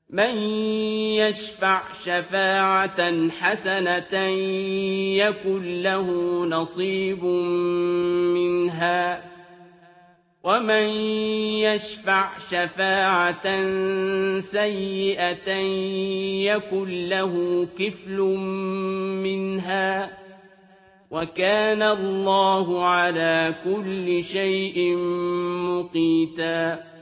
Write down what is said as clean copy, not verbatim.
مَن يَشْفَعْ شَفَاعَةً حَسَنَةً يَكُن لَّهُ نَصِيبٌ مِّنْهَا ۖ وَمَن يَشْفَعْ شَفَاعَةً سَيِّئَةً يَكُن لَّهُ كِفْلٌ مِّنْهَا ۗ وَكَانَ اللَّهُ عَلَىٰ كُلِّ شَيْءٍ مُّقِيتًا